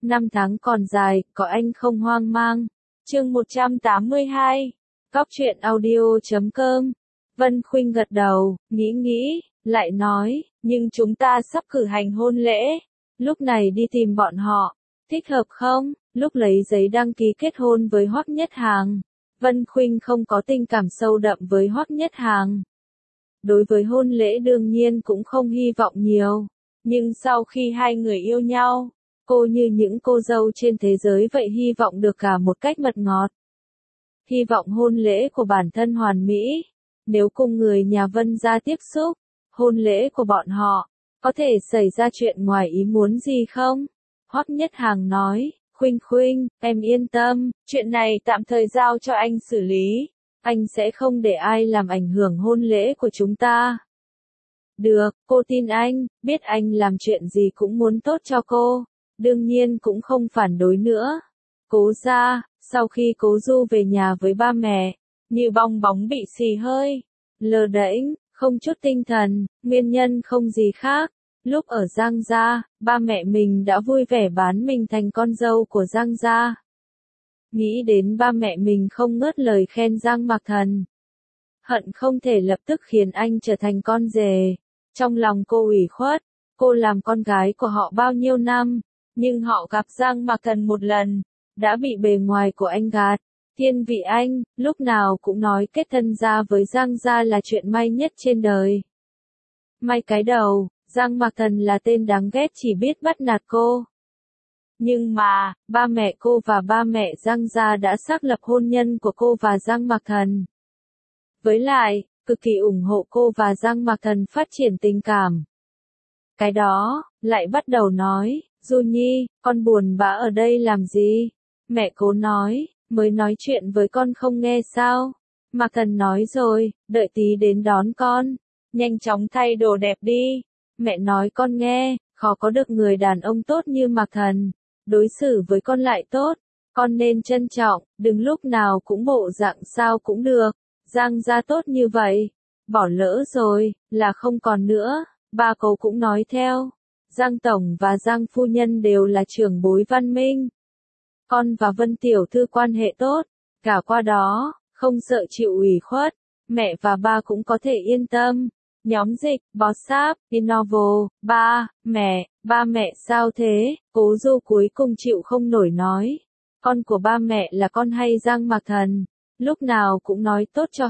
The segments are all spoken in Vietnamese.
năm tháng còn dài, có anh không hoang mang. Chương 182. Góc truyện audio.com. Vân Khuynh gật đầu, nghĩ, lại nói, nhưng chúng ta sắp cử hành hôn lễ, lúc này đi tìm bọn họ, thích hợp không? Lúc lấy giấy đăng ký kết hôn với Hoắc Nhất Hàng, Vân Khuynh không có tình cảm sâu đậm với Hoắc Nhất Hàng. Đối với hôn lễ đương nhiên cũng không hy vọng nhiều, nhưng sau khi hai người yêu nhau, cô như những cô dâu trên thế giới vậy hy vọng được cả một cách mật ngọt. Hy vọng hôn lễ của bản thân hoàn mỹ, nếu cùng người nhà Vân gia tiếp xúc, hôn lễ của bọn họ, có thể xảy ra chuyện ngoài ý muốn gì không? Hoắc Nhất Hàng nói, Khuynh, em yên tâm, chuyện này tạm thời giao cho anh xử lý, anh sẽ không để ai làm ảnh hưởng hôn lễ của chúng ta. Được, cô tin anh, biết anh làm chuyện gì cũng muốn tốt cho cô, đương nhiên cũng không phản đối nữa. Cố gia, sau khi Cố Du về nhà với ba mẹ, như bong bóng bị xì hơi, lờ đễnh, không chút tinh thần, nguyên nhân không gì khác. Lúc ở Giang gia, ba mẹ mình đã vui vẻ bán mình thành con dâu của Giang gia. Nghĩ đến ba mẹ mình không ngớt lời khen Giang Mặc Thần, hận không thể lập tức khiến anh trở thành con rể. Trong lòng cô ủy khuất, cô làm con gái của họ bao nhiêu năm, nhưng họ gặp Giang Mặc Thần một lần, đã bị bề ngoài của anh gạt. Thiên vị anh, lúc nào cũng nói kết thân gia với Giang gia là chuyện may nhất trên đời. May cái đầu, Giang Mặc Thần là tên đáng ghét chỉ biết bắt nạt cô. Nhưng mà, ba mẹ cô và ba mẹ Giang gia đã xác lập hôn nhân của cô và Giang Mặc Thần. Với lại, cực kỳ ủng hộ cô và Giang Mặc Thần phát triển tình cảm. Cái đó, lại bắt đầu nói, Du Nhi, con buồn bã ở đây làm gì? Mẹ Cố nói, mới nói chuyện với con không nghe sao? Mặc Thần nói rồi, đợi tí đến đón con, nhanh chóng thay đồ đẹp đi. Mẹ nói con nghe, khó có được người đàn ông tốt như Mặc Thần, đối xử với con lại tốt, con nên trân trọng, đừng lúc nào cũng bộ dạng sao cũng được. Giang gia tốt như vậy, bỏ lỡ rồi, là không còn nữa. Ba Cố cũng nói theo, Giang Tổng và Giang Phu Nhân đều là trưởng bối văn minh. Con và Vân Tiểu Thư quan hệ tốt, cả qua đó, không sợ chịu ủy khuất, mẹ và ba cũng có thể yên tâm. Nhóm dịch, WhatsApp, Innovo, ba mẹ sao thế? Cố Du cuối cùng chịu không nổi nói, con của ba mẹ là con hay Giang Mặc Thần, lúc nào cũng nói tốt cho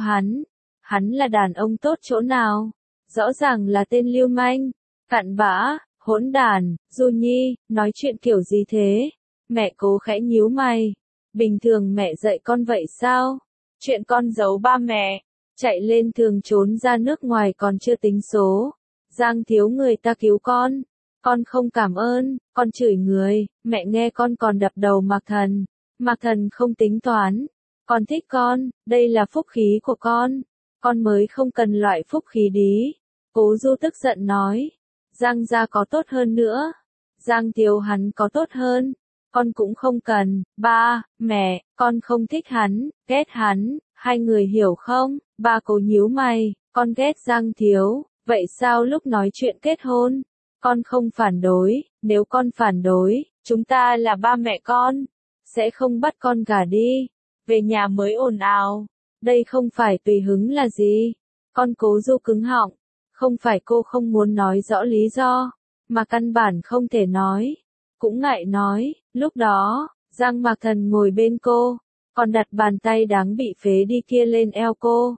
hắn là đàn ông tốt chỗ nào? Rõ ràng là tên lưu manh, cặn bã, hỗn đản. Du Nhi, nói chuyện kiểu gì thế? Mẹ Cố khẽ nhíu mày, bình thường mẹ dạy con vậy sao? Chuyện con giấu ba mẹ, chạy lên thường trốn ra nước ngoài còn chưa tính số. Giang thiếu người ta cứu con không cảm ơn, con chửi người, mẹ nghe con còn đập đầu Mặc Thần. Mặc Thần không tính toán, con thích con, đây là phúc khí của con mới không cần loại phúc khí đí. Cố Du tức giận nói, Giang gia có tốt hơn nữa, Giang thiếu hắn có tốt hơn, con cũng không cần. Ba, mẹ, con không thích hắn, ghét hắn, hai người hiểu không? Ba Cố nhíu mày, con ghét Giang thiếu, vậy sao lúc nói chuyện kết hôn, con không phản đối? Nếu con phản đối, chúng ta là ba mẹ con, sẽ không bắt con gả đi, về nhà mới ồn ào. Đây không phải tùy hứng là gì? Con Cố Du cứng họng, không phải cô không muốn nói rõ lý do, mà căn bản không thể nói, cũng ngại nói. Lúc đó, Giang Mặc Thần ngồi bên cô, còn đặt bàn tay đáng bị phế đi kia lên eo cô.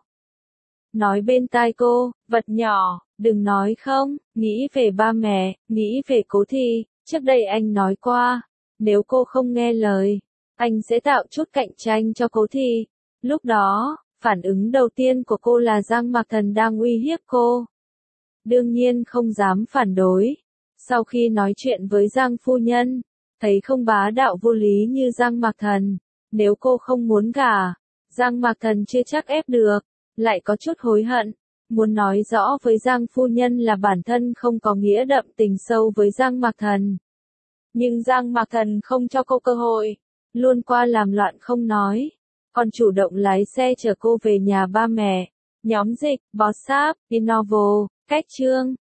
Nói bên tai cô, vật nhỏ, đừng nói không, nghĩ về ba mẹ, nghĩ về Cố Thị, trước đây anh nói qua, nếu cô không nghe lời, anh sẽ tạo chút cạnh tranh cho Cố Thị. Lúc đó, phản ứng đầu tiên của cô là Giang Mặc Thần đang uy hiếp cô. Đương nhiên không dám phản đối. Sau khi nói chuyện với Giang Phu Nhân, thấy không bá đạo vô lý như Giang Mặc Thần, nếu cô không muốn gả, Giang Mặc Thần chưa chắc ép được, lại có chút hối hận, muốn nói rõ với Giang Phu Nhân là bản thân không có nghĩa đậm tình sâu với Giang Mặc Thần. Nhưng Giang Mặc Thần không cho cô cơ hội, luôn qua làm loạn không nói, còn chủ động lái xe chở cô về nhà ba mẹ. Nhóm dịch, WhatsApp, Innovo, cách chương.